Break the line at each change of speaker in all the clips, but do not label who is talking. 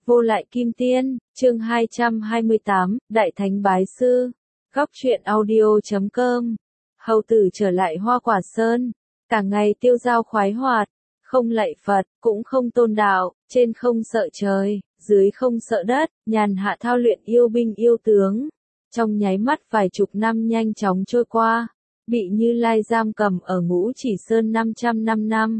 Vô lại kim tiên, chương 228, Đại Thánh Bái Sư, góc truyện audio.com. Hầu tử trở lại Hoa Quả Sơn, cả ngày tiêu dao khoái hoạt, không lạy Phật, cũng không tôn đạo, trên không sợ trời, dưới không sợ đất, nhàn hạ thao luyện yêu binh yêu tướng. Trong nháy mắt vài chục năm nhanh chóng trôi qua, bị Như Lai giam cầm ở Ngũ Chỉ Sơn 505 năm.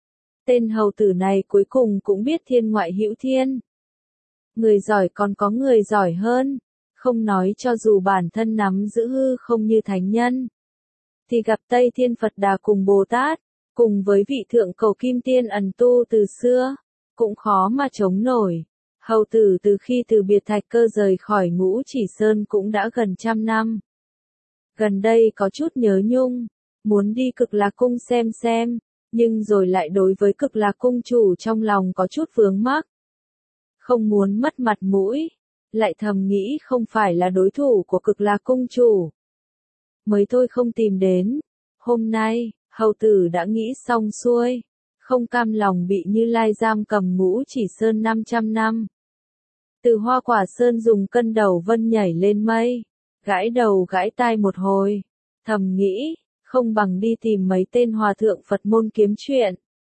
Tên hầu tử này cuối cùng cũng biết thiên ngoại hữu thiên. Người giỏi còn có người giỏi hơn, không nói cho dù bản thân nắm giữ hư không như thánh nhân, thì gặp Tây Thiên Phật Đà cùng Bồ Tát, cùng với vị thượng cầu kim tiên ẩn tu từ xưa, cũng khó mà chống nổi. Hầu tử từ khi từ biệt Thạch Cơ rời khỏi Ngũ Chỉ Sơn cũng đã gần 100 năm. Gần đây có chút nhớ nhung, muốn đi Cực Lạc Cung xem, nhưng rồi lại đối với Cực Lạc Cung chủ trong lòng có chút vướng mắc. Không muốn mất mặt mũi, lại thầm nghĩ không phải là đối thủ của Cực Lạc Cung chủ. Mới thôi không tìm đến. Hôm nay, hầu tử đã nghĩ xong xuôi, không cam lòng bị Như Lai giam cầm Ngũ Chỉ Sơn 500 năm. Từ Hoa Quả Sơn dùng cân đầu vân nhảy lên mây, gãi đầu gãi tai một hồi, thầm nghĩ, không bằng đi tìm mấy tên hòa thượng Phật môn kiếm chuyện.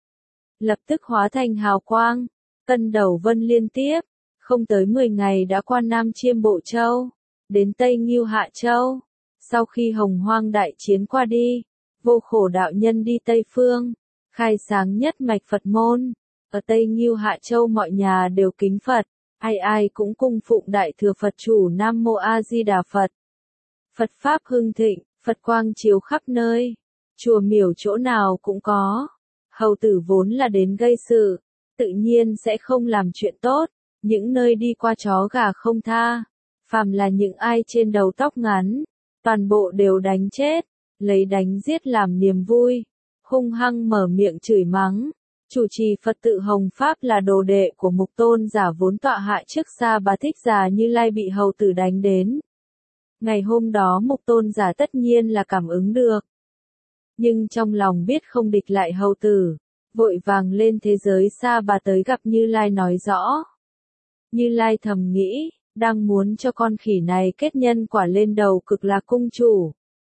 Lập tức hóa thành hào quang, cân đầu vân liên tiếp, không tới 10 ngày đã qua Nam Chiêm Bộ Châu, đến Tây Ngưu Hạ Châu. Sau khi Hồng Hoang đại chiến qua đi, Vô Khổ đạo nhân đi Tây Phương, khai sáng nhất mạch Phật môn. Ở Tây Ngưu Hạ Châu mọi nhà đều kính Phật, ai ai cũng cung phụng Đại Thừa Phật chủ Nam Mô A Di Đà Phật. Phật pháp hưng thịnh, Phật quang chiếu khắp nơi, chùa miểu chỗ nào cũng có. Hầu tử vốn là đến gây sự, tự nhiên sẽ không làm chuyện tốt, những nơi đi qua chó gà không tha, phàm là những ai trên đầu tóc ngắn, toàn bộ đều đánh chết, lấy đánh giết làm niềm vui, hung hăng mở miệng chửi mắng. Chủ trì Phật tự Hồng Pháp là đồ đệ của Mục Tôn giả vốn tọa hạ trước Sa Bà Thích Già Như Lai bị hầu tử đánh đến. Ngày hôm đó Mục Tôn giả tất nhiên là cảm ứng được, nhưng trong lòng biết không địch lại hầu tử, vội vàng lên thế giới Sa Bà tới gặp Như Lai nói rõ. Như Lai thầm nghĩ, đang muốn cho con khỉ này kết nhân quả lên đầu Cực Lạc Cung chủ.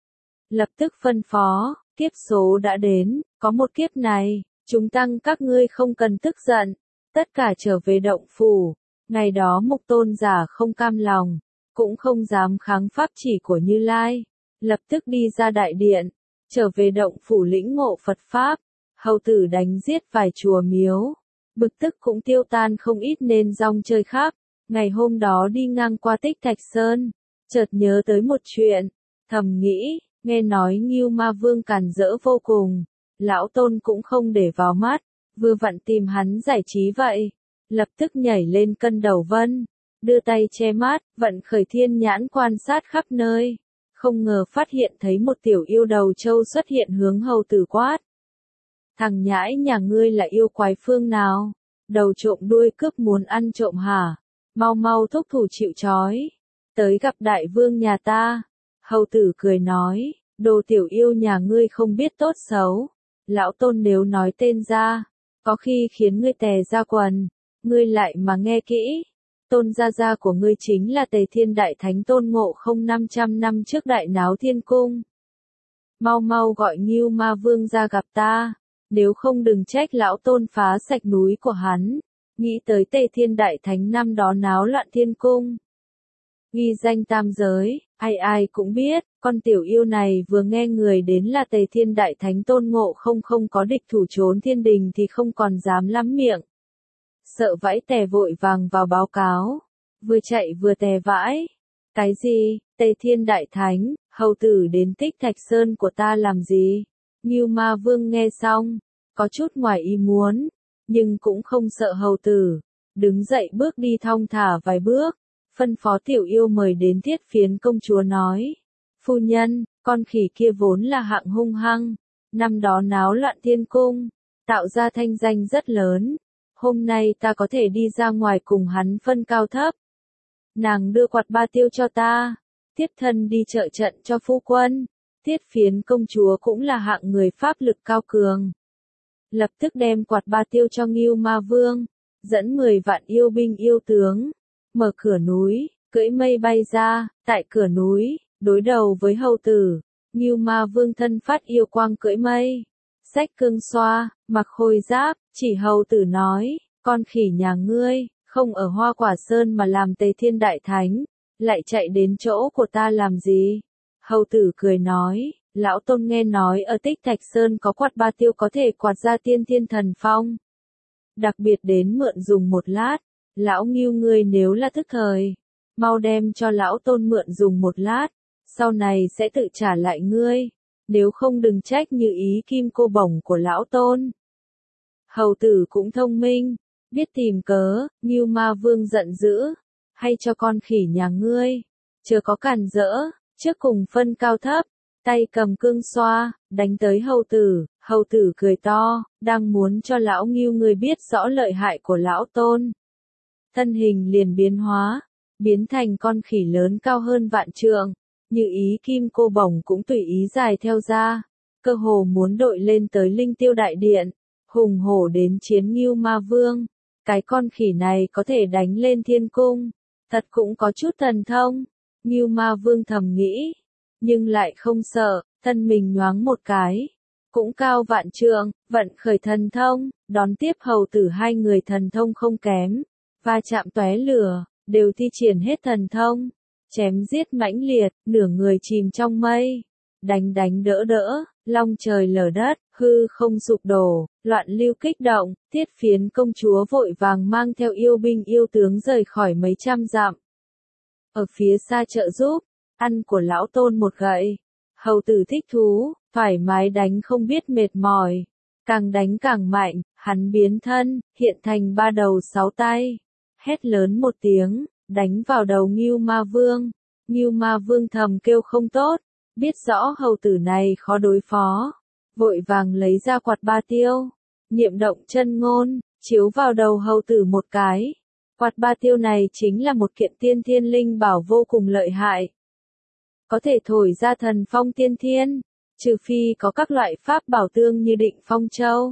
Lập tức phân phó, kiếp số đã đến, có một kiếp này, chúng tăng các ngươi không cần tức giận, tất cả trở về động phủ. Ngày đó Mục Tôn giả không cam lòng, cũng không dám kháng pháp chỉ của Như Lai, lập tức đi ra đại điện, trở về động phủ lĩnh ngộ Phật Pháp. Hầu tử đánh giết vài chùa miếu, bực tức cũng tiêu tan không ít nên rong chơi khắp. Ngày hôm đó đi ngang qua Tích Thạch Sơn, chợt nhớ tới một chuyện, thầm nghĩ, nghe nói Ngưu Ma Vương càn rỡ vô cùng, lão tôn cũng không để vào mắt, vừa vặn tìm hắn giải trí vậy, lập tức nhảy lên cân đầu vân, đưa tay che mắt, vận khởi thiên nhãn quan sát khắp nơi, không ngờ phát hiện thấy một tiểu yêu đầu trâu xuất hiện hướng hầu tử quát. Thằng nhãi nhà ngươi là yêu quái phương nào? Đầu trộm đuôi cướp muốn ăn trộm hả? Mau mau thúc thủ chịu trói, tới gặp đại vương nhà ta. Hầu tử cười nói, đồ tiểu yêu nhà ngươi không biết tốt xấu, lão tôn nếu nói tên ra, có khi khiến ngươi tè ra quần, ngươi lại mà nghe kỹ. Tôn gia gia của ngươi chính là Tề Thiên Đại Thánh Tôn Ngộ Không 500 năm trước đại náo thiên cung. Mau mau gọi Ngưu Ma Vương ra gặp ta, nếu không đừng trách lão tôn phá sạch núi của hắn. Nghĩ tới Tề Thiên Đại Thánh năm đó náo loạn thiên cung, ghi danh tam giới, ai ai cũng biết, con tiểu yêu này vừa nghe người đến là Tề Thiên Đại Thánh Tôn Ngộ Không không có địch thủ trốn thiên đình thì không còn dám lắm miệng. Sợ vãi tè vội vàng vào báo cáo, vừa chạy vừa tè vãi. Cái gì, Tề Thiên Đại Thánh, hầu tử đến Tích Thạch Sơn của ta làm gì? Ngưu Ma Vương nghe xong, có chút ngoài ý muốn, nhưng cũng không sợ hầu tử, đứng dậy bước đi thong thả vài bước, phân phó tiểu yêu mời đến Thiết Phiến công chúa nói, phu nhân, con khỉ kia vốn là hạng hung hăng, năm đó náo loạn thiên cung, tạo ra thanh danh rất lớn, hôm nay ta có thể đi ra ngoài cùng hắn phân cao thấp. Nàng đưa quạt ba tiêu cho ta, tiếp thân đi trợ trận cho phu quân. Thiết Phiến công chúa cũng là hạng người pháp lực cao cường, lập tức đem quạt ba tiêu cho Ngưu Ma Vương, dẫn 10 vạn yêu binh yêu tướng, mở cửa núi, cưỡi mây bay ra, tại cửa núi, đối đầu với hầu tử, Ngưu Ma Vương thân phát yêu quang cưỡi mây, xách cương xoa, mặc khôi giáp, chỉ hầu tử nói, con khỉ nhà ngươi, không ở Hoa Quả Sơn mà làm Tề Thiên Đại Thánh, lại chạy đến chỗ của ta làm gì? Hầu tử cười nói, lão tôn nghe nói ở Tích Thạch Sơn có quạt ba tiêu có thể quạt ra tiên thiên thần phong. Đặc biệt đến mượn dùng một lát, lão Ngưu ngươi nếu là thức thời, mau đem cho lão tôn mượn dùng một lát, sau này sẽ tự trả lại ngươi, nếu không đừng trách như ý kim cô bổng của lão tôn. Hầu tử cũng thông minh, biết tìm cớ, Ngưu Ma Vương giận dữ, hay cho con khỉ nhà ngươi, chưa có cản rỡ, trước cùng phân cao thấp, tay cầm cương xoa, đánh tới hầu tử cười to, đang muốn cho lão Ngưu người biết rõ lợi hại của lão tôn. Thân hình liền biến hóa, biến thành con khỉ lớn cao hơn vạn trượng, như ý kim cô bổng cũng tùy ý dài theo ra, cơ hồ muốn đội lên tới linh tiêu đại điện, hùng hổ đến chiến Ngưu Ma Vương. Cái con khỉ này có thể đánh lên thiên cung, thật cũng có chút thần thông, Ngưu Ma Vương thầm nghĩ, nhưng lại không sợ, thân mình nhoáng một cái, cũng cao vạn trượng, vận khởi thần thông, đón tiếp hầu tử hai người thần thông không kém, va chạm tóe lửa, đều thi triển hết thần thông, chém giết mãnh liệt, nửa người chìm trong mây, đánh đỡ, long trời lở đất, hư không sụp đổ, loạn lưu kích động, Tiết Phiến công chúa vội vàng mang theo yêu binh yêu tướng rời khỏi mấy trăm dặm. Ở phía xa trợ giúp, ăn của lão tôn một gậy, hầu tử thích thú, thoải mái đánh không biết mệt mỏi, càng đánh càng mạnh, hắn biến thân, hiện thành ba đầu sáu tay, hét lớn một tiếng, đánh vào đầu Ngưu Ma Vương. Ngưu Ma Vương thầm kêu không tốt, biết rõ hầu tử này khó đối phó, vội vàng lấy ra quạt ba tiêu, niệm động chân ngôn, chiếu vào đầu hầu tử một cái. Quạt ba tiêu này chính là một kiện tiên thiên linh bảo vô cùng lợi hại, có thể thổi ra thần phong tiên thiên, trừ phi có các loại pháp bảo tương như Định Phong Châu.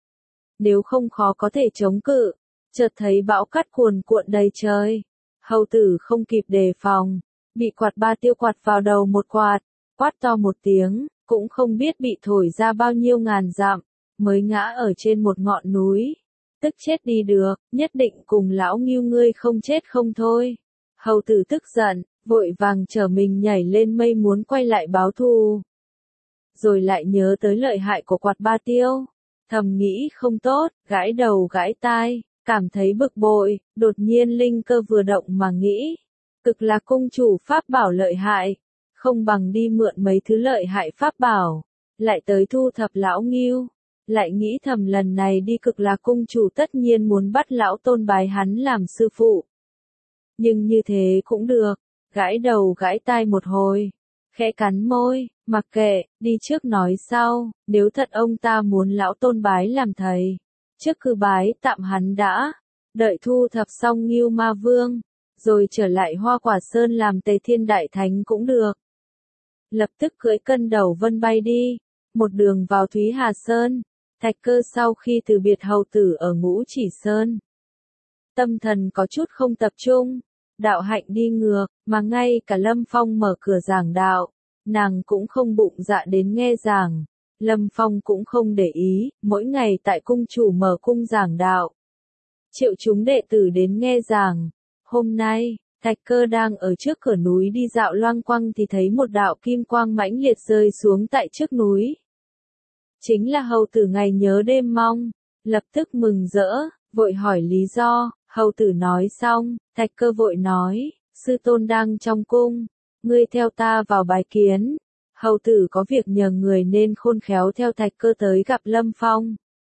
Nếu không khó có thể chống cự, chợt thấy bão cát cuồn cuộn đầy trời, hầu tử không kịp đề phòng, bị quạt ba tiêu quạt vào đầu một quạt, quát to một tiếng, cũng không biết bị thổi ra bao nhiêu ngàn dặm, mới ngã ở trên một ngọn núi. Tức chết đi được, nhất định cùng lão Ngưu ngươi không chết không thôi. Hầu tử tức giận, vội vàng trở mình nhảy lên mây muốn quay lại báo thù. Rồi lại nhớ tới lợi hại của quạt ba tiêu, thầm nghĩ không tốt, gãi đầu gãi tai, cảm thấy bực bội, đột nhiên linh cơ vừa động mà nghĩ, Cực Lạc cung chủ pháp bảo lợi hại, không bằng đi mượn mấy thứ lợi hại pháp bảo, lại tới thu thập lão Ngưu. Lại nghĩ thầm lần này đi Cực Lạc cung chủ tất nhiên muốn bắt lão tôn bái hắn làm sư phụ. Nhưng như thế cũng được, gãi đầu gãi tai một hồi, khẽ cắn môi, mặc kệ, đi trước nói sau, nếu thật ông ta muốn lão tôn bái làm thầy, trước cứ bái tạm hắn đã, đợi thu thập xong Ngưu Ma Vương, rồi trở lại Hoa Quả Sơn làm Tề Thiên Đại Thánh cũng được. Lập tức cưỡi Cân Đầu Vân bay đi, một đường vào Thúy Hà Sơn. Thạch Cơ sau khi từ biệt hầu tử ở Ngũ Chỉ Sơn, tâm thần có chút không tập trung, đạo hạnh đi ngược, mà ngay cả Lâm Phong mở cửa giảng đạo, nàng cũng không bụng dạ đến nghe giảng. Lâm Phong cũng không để ý, mỗi ngày tại cung chủ mở cung giảng đạo, triệu chúng đệ tử đến nghe giảng. Hôm nay, Thạch Cơ đang ở trước cửa núi đi dạo loanh quanh thì thấy một đạo kim quang mãnh liệt rơi xuống tại trước núi. Chính là hầu tử ngày nhớ đêm mong, lập tức mừng rỡ, vội hỏi lý do, hầu tử nói xong, Thạch Cơ vội nói, sư tôn đang trong cung, ngươi theo ta vào bái kiến. Hầu tử có việc nhờ người nên khôn khéo theo Thạch Cơ tới gặp Lâm Phong.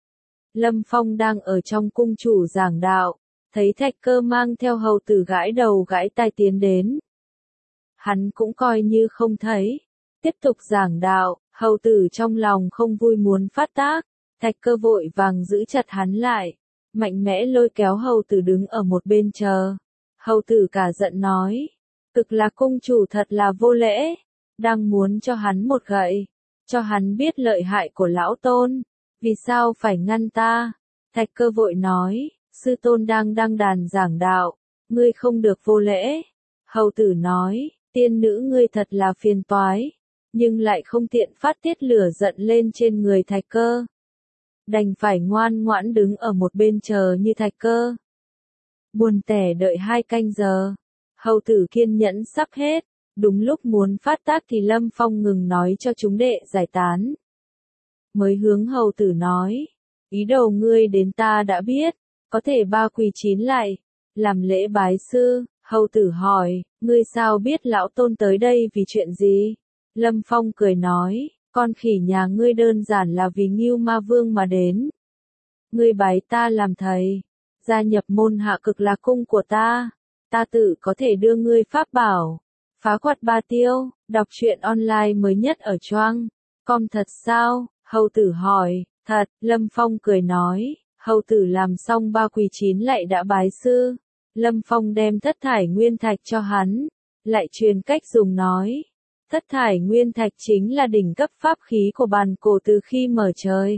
Lâm Phong đang ở trong cung chủ giảng đạo, thấy Thạch Cơ mang theo hầu tử gãi đầu gãi tai tiến đến. Hắn cũng coi như không thấy, tiếp tục giảng đạo. Hầu tử trong lòng không vui muốn phát tác, Thạch Cơ vội vàng giữ chặt hắn lại, mạnh mẽ lôi kéo hầu tử đứng ở một bên chờ. Hầu tử cả giận nói, Cực Lạc cung chủ thật là vô lễ, đang muốn cho hắn một gậy, cho hắn biết lợi hại của lão tôn, vì sao phải ngăn ta? Thạch Cơ vội nói, sư tôn đang đăng đàn giảng đạo, ngươi không được vô lễ. Hầu tử nói, tiên nữ ngươi thật là phiền toái, nhưng lại không tiện phát tiết lửa giận lên trên người Thạch Cơ. Đành phải ngoan ngoãn đứng ở một bên chờ như Thạch Cơ. Buồn tẻ đợi 2 canh giờ, hầu tử kiên nhẫn sắp hết, đúng lúc muốn phát tác thì Lâm Phong ngừng nói cho chúng đệ giải tán. Mới hướng hầu tử nói, ý đồ ngươi đến ta đã biết, có thể 3 quỳ 9 lại, làm lễ bái sư. Hầu tử hỏi, ngươi sao biết lão tôn tới đây vì chuyện gì? Lâm Phong cười nói, con khỉ nhà ngươi đơn giản là vì Ngưu Ma Vương mà đến. Ngươi bái ta làm thầy, gia nhập môn Hạ Cực Lạc cung của ta tự có thể đưa ngươi pháp bảo, phá quạt ba tiêu. Đọc truyện online mới nhất ở Choang com. Thật sao? Hầu tử hỏi. Thật. Lâm Phong cười nói. Hầu tử làm xong 3 quỳ 9 lạy đã bái sư. Lâm Phong đem thất thải nguyên thạch cho hắn, lại truyền cách dùng nói. Thất thải nguyên thạch chính là đỉnh cấp pháp khí của bàn cổ từ khi mở trời.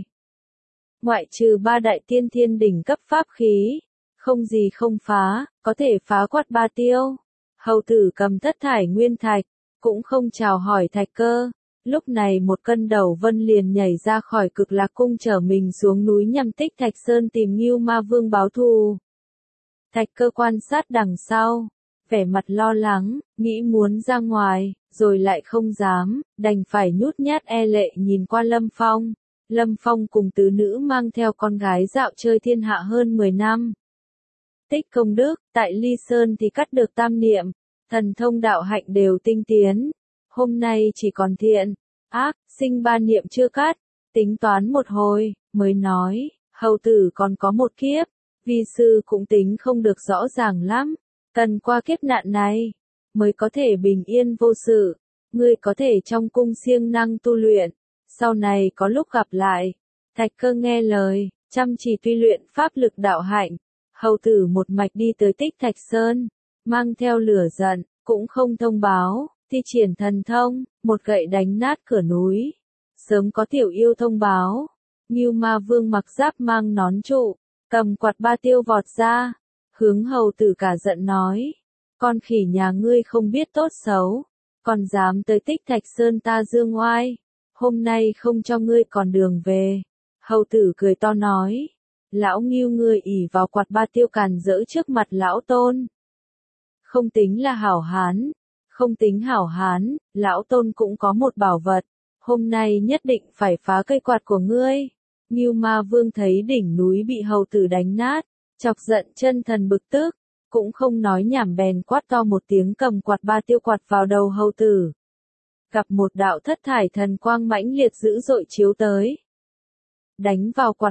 Ngoại trừ 3 đại tiên thiên đỉnh cấp pháp khí, không gì không phá, có thể phá quạt ba tiêu. Hầu tử cầm thất thải nguyên thạch, cũng không chào hỏi Thạch Cơ. Lúc này một cân đầu vân liền nhảy ra khỏi Cực Lạc cung chở mình xuống núi nhằm Tích Thạch Sơn tìm Ngưu Ma Vương báo thù. Thạch Cơ quan sát đằng sau, vẻ mặt lo lắng, nghĩ muốn ra ngoài, rồi lại không dám, đành phải nhút nhát e lệ nhìn qua Lâm Phong. Lâm Phong cùng tứ nữ mang theo con gái dạo chơi thiên hạ hơn 10 năm. Tích công đức, tại Ly Sơn thì cắt được tam niệm, thần thông đạo hạnh đều tinh tiến. Hôm nay chỉ còn thiện, ác, sinh 3 niệm chưa cắt, tính toán một hồi, mới nói, hầu tử còn có một kiếp, vi sư cũng tính không được rõ ràng lắm, cần qua kiếp nạn này, mới có thể bình yên vô sự, ngươi có thể trong cung siêng năng tu luyện, sau này có lúc gặp lại. Thạch Cơ nghe lời, chăm chỉ tu luyện pháp lực đạo hạnh. Hầu tử một mạch đi tới Tích Thạch Sơn, mang theo lửa giận, cũng không thông báo, thi triển thần thông, một gậy đánh nát cửa núi. Sớm có tiểu yêu thông báo, Ngưu Ma Vương mặc giáp mang nón trụ, cầm quạt ba tiêu vọt ra, hướng hầu tử cả giận nói, con khỉ nhà ngươi không biết tốt xấu, còn dám tới Tích Thạch Sơn ta dương oai, hôm nay không cho ngươi còn đường về. Hầu tử cười to nói, lão Ngưu ngươi ỷ vào quạt ba tiêu càn rỡ trước mặt lão tôn. Không tính là hảo hán, không tính hảo hán, lão tôn cũng có một bảo vật, hôm nay nhất định phải phá cây quạt của ngươi. Ngưu Ma Vương thấy đỉnh núi bị hầu tử đánh nát, chọc giận chân thần bực tức, cũng không nói nhảm bèn quát to một tiếng cầm quạt ba tiêu quạt vào đầu hầu tử. Gặp một đạo thất thải thần quang mãnh liệt dữ dội chiếu tới. Đánh vào quạt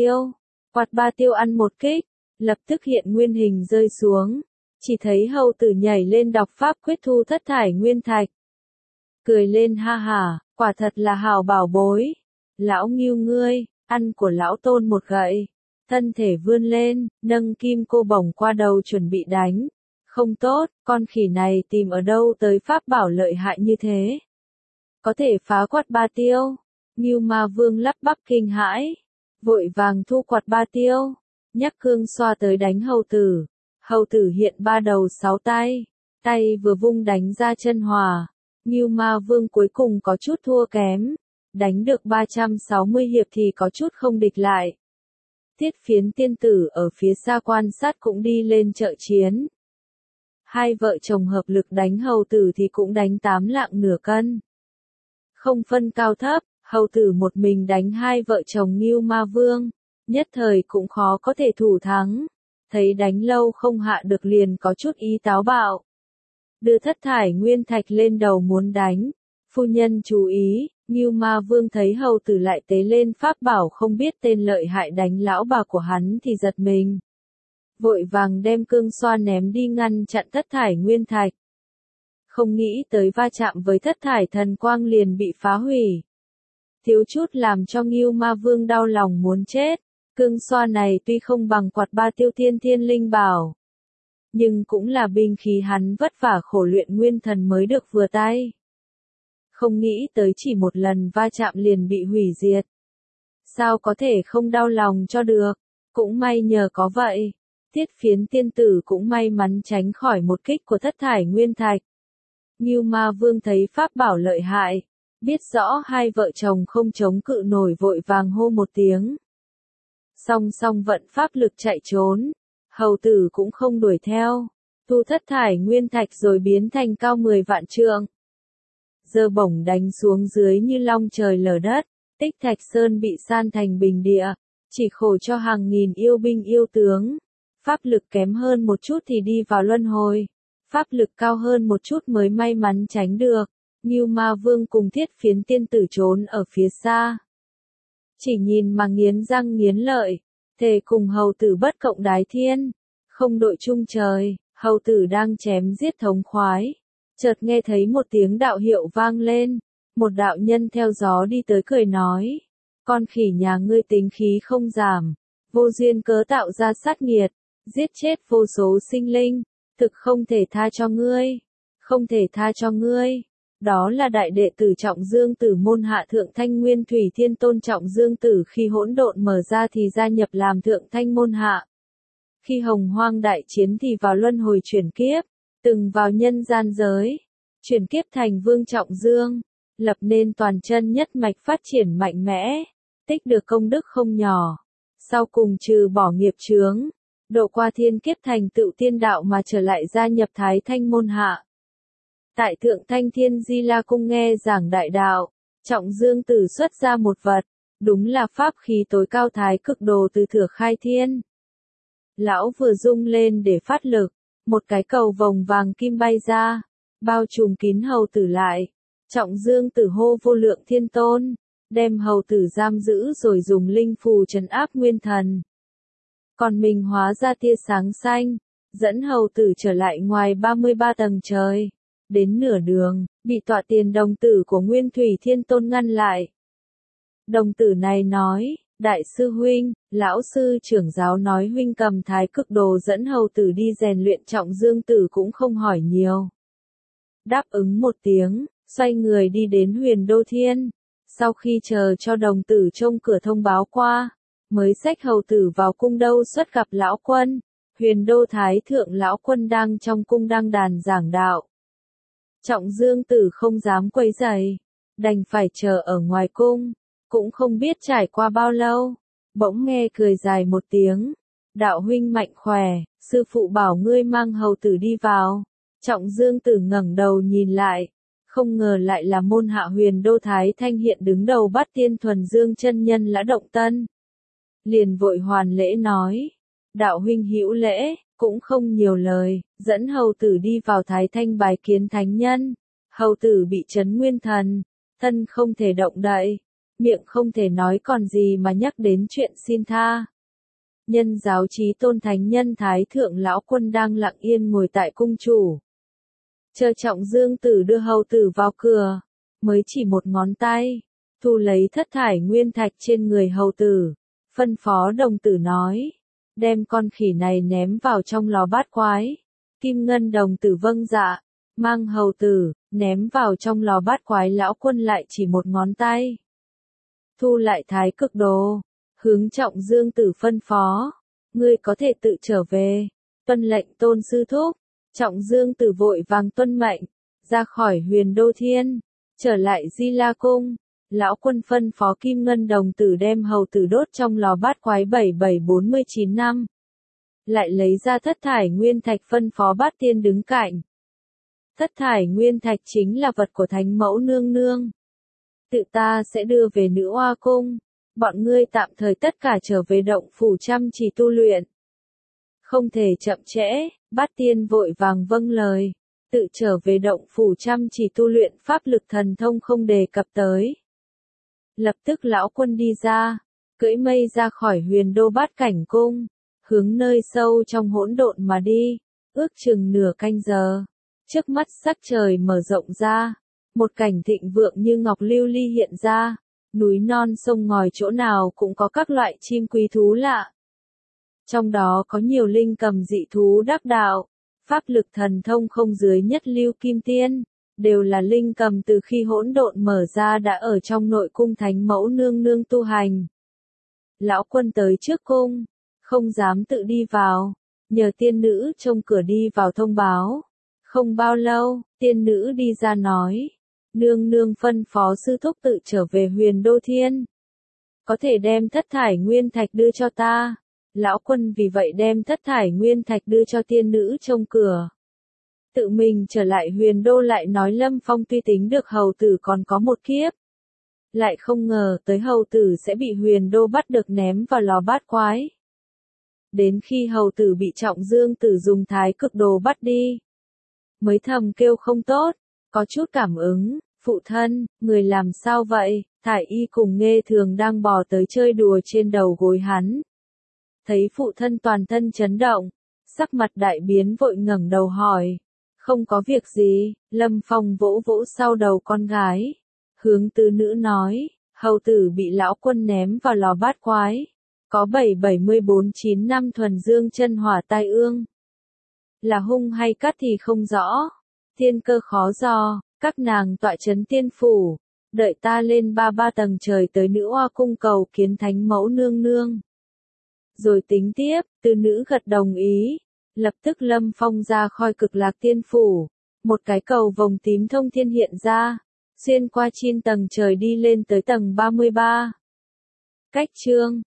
ba tiêu ăn một kích, lập tức hiện nguyên hình rơi xuống, chỉ thấy hầu tử nhảy lên đọc pháp quyết thu thất thải nguyên thạch. Cười lên ha hả, quả thật là hảo bảo bối. Lão Ngưu ngươi, ăn của lão tôn một gậy. Thân thể vươn lên, nâng kim cô bổng qua đầu chuẩn bị đánh. Không tốt, con khỉ này tìm ở đâu tới pháp bảo lợi hại như thế. Có thể phá quạt ba tiêu. Ngưu Ma Vương lắp bắp kinh hãi, vội vàng thu quạt ba tiêu, nhắc cương xoa tới đánh hầu tử. Hầu tử hiện 3 đầu 6 tay, tay vừa vung đánh ra chân hòa. Ngưu Ma Vương cuối cùng có chút thua kém, đánh được 360 hiệp thì có chút không địch lại. Tiết Phiến tiên tử ở phía xa quan sát cũng đi lên trợ chiến. Hai vợ chồng hợp lực đánh hầu tử thì cũng đánh 8 lạng nửa cân. Không phân cao thấp, hầu tử một mình đánh hai vợ chồng Ngưu Ma Vương, nhất thời cũng khó có thể thủ thắng. Thấy đánh lâu không hạ được liền có chút ý táo bạo. Đưa thất thải nguyên thạch lên đầu muốn đánh. Phu nhân chú ý, Ngưu Ma Vương thấy hầu tử lại tế lên pháp bảo không biết tên lợi hại đánh lão bà của hắn thì giật mình. Vội vàng đem cương xoa ném đi ngăn chặn thất thải nguyên thạch. Không nghĩ tới va chạm với thất thải thần quang liền bị phá hủy. Thiếu chút làm cho Ngưu Ma Vương đau lòng muốn chết. Cương xoa này tuy không bằng quạt ba tiêu thiên linh bảo, nhưng cũng là binh khí hắn vất vả khổ luyện nguyên thần mới được vừa tay. Không nghĩ tới chỉ một lần va chạm liền bị hủy diệt. Sao có thể không đau lòng cho được? Cũng may nhờ có vậy, Thiết Phiến tiên tử cũng may mắn tránh khỏi một kích của Thất Thải Nguyên Thạch. Ngưu Ma Vương thấy pháp bảo lợi hại, biết rõ hai vợ chồng không chống cự nổi vội vàng hô một tiếng. Song song vận pháp lực chạy trốn, hầu tử cũng không đuổi theo, thu Thất Thải Nguyên Thạch rồi biến thành cao 10 vạn trượng. Giơ bổng đánh xuống dưới như long trời lở đất, Tích Thạch Sơn bị san thành bình địa, chỉ khổ cho hàng nghìn yêu binh yêu tướng. Pháp lực kém hơn một chút thì đi vào luân hồi, pháp lực cao hơn một chút mới may mắn tránh được. Ngưu Ma Vương cùng Thiết Phiến tiên tử trốn ở phía xa. Chỉ nhìn mà nghiến răng nghiến lợi, thề cùng hầu tử bất cộng đái thiên, không đội chung trời. Hầu tử đang chém giết thống khoái, chợt nghe thấy một tiếng đạo hiệu vang lên, một đạo nhân theo gió đi tới cười nói, con khỉ nhà ngươi tính khí không giảm, vô duyên cớ tạo ra sát nghiệt, giết chết vô số sinh linh, thực không thể tha cho ngươi, không thể tha cho ngươi. Đó là đại đệ tử Trọng Dương Tử môn hạ Thượng Thanh Nguyên Thủy Thiên Tôn Trọng Dương Tử, khi hỗn độn mở ra thì gia nhập làm Thượng Thanh môn hạ. Khi Hồng Hoang đại chiến thì vào luân hồi chuyển kiếp, từng vào nhân gian giới, chuyển kiếp thành Vương Trọng Dương, lập nên toàn chân nhất mạch phát triển mạnh mẽ, tích được công đức không nhỏ. Sau cùng trừ bỏ nghiệp chướng, độ qua thiên kiếp thành tựu tiên đạo mà trở lại gia nhập Thái Thanh môn hạ. Tại Thượng Thanh Thiên Di La Cung nghe giảng đại đạo, Trọng Dương Tử xuất ra một vật, đúng là pháp khí tối cao thái cực đồ từ Thừa Khai Thiên. Lão vừa rung lên để phát lực, một cái cầu vòng vàng kim bay ra, bao trùm kín hầu tử lại. Trọng Dương Tử hô vô lượng thiên tôn, đem hầu tử giam giữ rồi dùng linh phù trấn áp nguyên thần. Còn mình hóa ra tia sáng xanh, dẫn hầu tử trở lại ngoài 33 tầng trời. Đến nửa đường, bị tọa tiền đồng tử của Nguyên Thủy Thiên Tôn ngăn lại. Đồng tử này nói, đại sư huynh, lão sư trưởng giáo nói huynh cầm thái cực đồ dẫn hầu tử đi rèn luyện. Trọng Dương Tử cũng không hỏi nhiều. Đáp ứng một tiếng, xoay người đi đến Huyền Đô Thiên. Sau khi chờ cho đồng tử trông cửa thông báo qua, mới xách hầu tử vào cung đâu xuất gặp lão quân. Huyền Đô Thái Thượng lão quân đang trong cung đăng đàn giảng đạo. Trọng Dương Tử không dám quấy rầy, đành phải chờ ở ngoài cung, cũng không biết trải qua bao lâu, bỗng nghe cười dài một tiếng, đạo huynh mạnh khỏe, sư phụ bảo ngươi mang hầu tử đi vào. Trọng Dương Tử ngẩng đầu nhìn lại, không ngờ lại là môn hạ Huyền Đô Thái Thanh hiện đứng đầu Bát Tiên Thuần Dương chân nhân Lã Động Tân. Liền vội hoàn lễ nói, đạo huynh hữu lễ. Cũng không nhiều lời, dẫn hầu tử đi vào Thái Thanh bái kiến thánh nhân. Hầu tử bị trấn nguyên thần, thân không thể động đậy, miệng không thể nói còn gì mà nhắc đến chuyện xin tha. Nhân giáo chí tôn thánh nhân Thái Thượng lão quân đang lặng yên ngồi tại cung chủ. Chờ Trọng Dương Tử đưa hầu tử vào cửa, mới chỉ một ngón tay, thu lấy thất thải nguyên thạch trên người hầu tử, phân phó đồng tử nói. Đem con khỉ này ném vào trong lò bát quái. Kim Ngân đồng tử vâng dạ, mang hầu tử, ném vào trong lò bát quái. Lão quân lại chỉ một ngón tay. Thu lại thái cực đồ, hướng Trọng Dương Tử phân phó. Ngươi có thể tự trở về, tuân lệnh tôn sư thúc. Trọng Dương Tử vội vàng tuân mệnh, ra khỏi Huyền Đô Thiên, trở lại Di La Cung. Lão quân phân phó Kim Ngân đồng tử đem hầu tử đốt trong lò bát quái 7749 năm. Lại lấy ra thất thải nguyên thạch phân phó Bát Tiên đứng cạnh. Thất thải nguyên thạch chính là vật của Thánh Mẫu Nương Nương. Tự ta sẽ đưa về Nữ Hoa Cung. Bọn ngươi tạm thời tất cả trở về động phủ chăm chỉ tu luyện. Không thể chậm trễ, Bát Tiên vội vàng vâng lời. Tự trở về động phủ chăm chỉ tu luyện, pháp lực thần thông không đề cập tới. Lập tức lão quân đi ra, cưỡi mây ra khỏi Huyền Đô Bát Cảnh Cung, hướng nơi sâu trong hỗn độn mà đi, ước chừng nửa canh giờ. Trước mắt sắc trời mở rộng ra, một cảnh thịnh vượng như ngọc lưu ly hiện ra, núi non sông ngòi chỗ nào cũng có các loại chim quý thú lạ. Trong đó có nhiều linh cầm dị thú đắc đạo, pháp lực thần thông không dưới nhất lưu kim tiên. Đều là linh cầm từ khi hỗn độn mở ra đã ở trong nội cung Thánh Mẫu Nương Nương tu hành. Lão quân tới trước cung, không dám tự đi vào, nhờ tiên nữ trông cửa đi vào thông báo. Không bao lâu, tiên nữ đi ra nói, nương nương phân phó sư thúc tự trở về Huyền Đô Thiên. Có thể đem thất thải nguyên thạch đưa cho ta. Lão quân vì vậy đem thất thải nguyên thạch đưa cho tiên nữ trông cửa. Tự mình trở lại Huyền Đô lại nói Lâm Phong tuy tính được hầu tử còn có một kiếp. Lại không ngờ tới hầu tử sẽ bị Huyền Đô bắt được ném vào lò bát quái. Đến khi hầu tử bị Trọng Dương Tử dùng thái cực đồ bắt đi. Mới thầm kêu không tốt, có chút cảm ứng, phụ thân, người làm sao vậy? Thải y cùng Nghê Thường đang bò tới chơi đùa trên đầu gối hắn. Thấy phụ thân toàn thân chấn động, sắc mặt đại biến vội ngẩng đầu hỏi. Không có việc gì, Lâm Phong vỗ vỗ sau đầu con gái. Hướng tứ nữ nói, hầu tử bị lão quân ném vào lò bát quái. Có 774-9 năm thuần dương chân hỏa tai ương. Là hung hay cắt thì không rõ. Thiên cơ khó dò, các nàng tọa trấn tiên phủ. Đợi ta lên 33 tầng trời tới nữ hoa cung cầu kiến thánh mẫu nương nương. Rồi tính tiếp, tứ nữ gật đồng ý. Lập tức Lâm Phong ra khỏi Cực Lạc Tiên phủ. Một cái cầu vồng tím thông thiên hiện ra. Xuyên qua 9 tầng trời đi lên tới tầng 33. Cách chương